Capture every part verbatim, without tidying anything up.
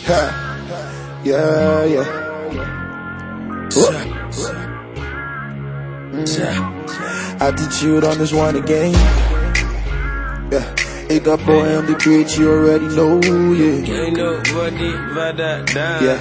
Yeah, yeah. Mm. Attitude on this one again. Yeah. It got boy on the beat, you already know, yeah. Ain't nobody but that. Yeah.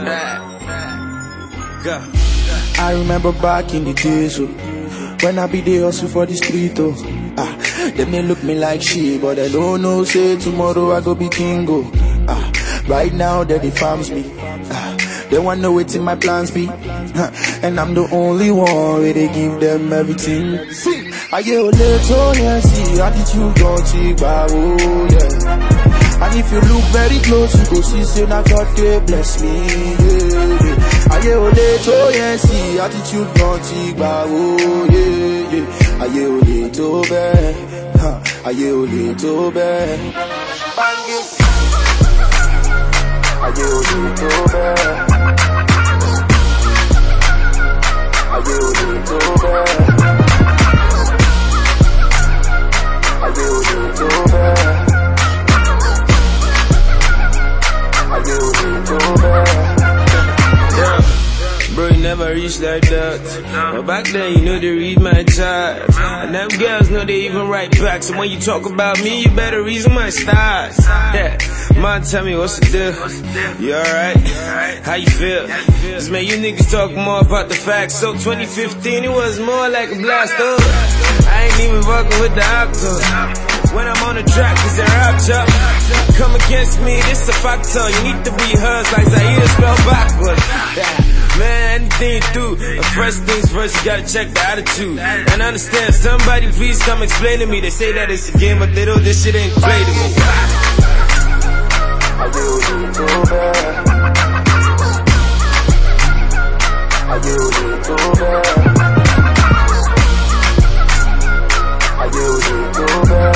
I remember back in the days, oh, when I be the hustle for the street, oh. Ah, they may look me like shit, but I don't know, say tomorrow I go be king, oh. Ah, right now they farms me. Ah, they want know what's in my plans be. Ah, and I'm the only one where they give them everything. See, I get a little, yeah, see, attitude don't see, oh, yeah. And if you look very close, you go see, say, now God, they bless me, yeah. I get a little, yeah, see, attitude don't see, oh, yeah, yeah. I get a little bit, I get a little bit. I get a little bit. I get a little bit. I get a little bit. I get a little bit. Yeah. Bro, you never reached like that. But back then, you know they read my type. And them girls know they even write back. So when you talk about me, you better reason my stars. Yeah. Man, tell me what's the deal? You alright? How you feel? Just man, you niggas talk more about the facts. So twenty fifteen, it was more like a blast. Oh, I ain't even fucking with the actors. When I'm on the track, it's a rap job. Come against me, this a factor. You need to rehearse like Zaire spell backwards. Yeah. Man, anything you do, first things first, you gotta check the attitude. And understand, somebody please come explain to me. They say that it's a game, but they know this shit ain't play to me. I get a little bit. I get a little bit. I get a little bit.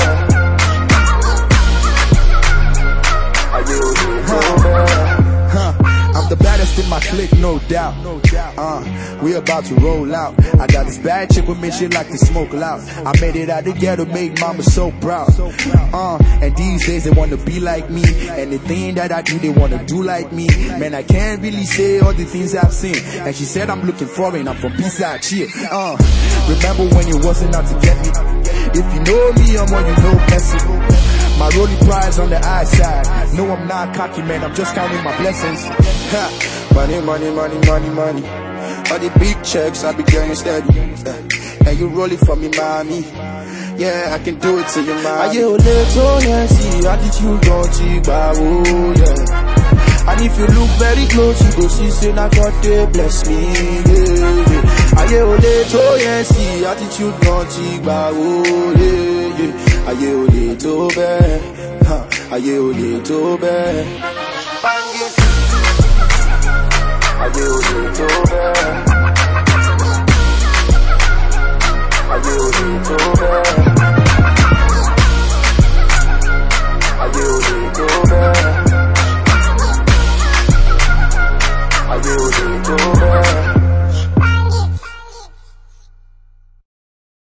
I get a little bit. Huh. I'm the baddest in my clique, no doubt. Uh, we about to roll out. I got this bad chick with me, she like to smoke loud. I made it out the ghetto, made mama so proud. Uh, and these days they wanna be like me. Anything that I do, they wanna do like me. Man, I can't really say all the things I've seen. And she said I'm looking foreign, I'm from B-side, cheer. Uh, remember when you wasn't out to get me? If you know me, I'm on you know blessing. My rolling prize on the eye side. No, I'm not cocky, man, I'm just counting my blessings. Ha. Money, money, money, money, money. All the big checks I be getting steady. And you roll it for me, mommy. Yeah, I can do it to you, mommy. I get a little, yeah, see, attitude don't see, oh, yeah. And if you look very close, you go see, say, now God, they bless me, yeah. I get a little, yeah, see, attitude don't see, oh, yeah, yeah. I get a little bit, I get a little bit.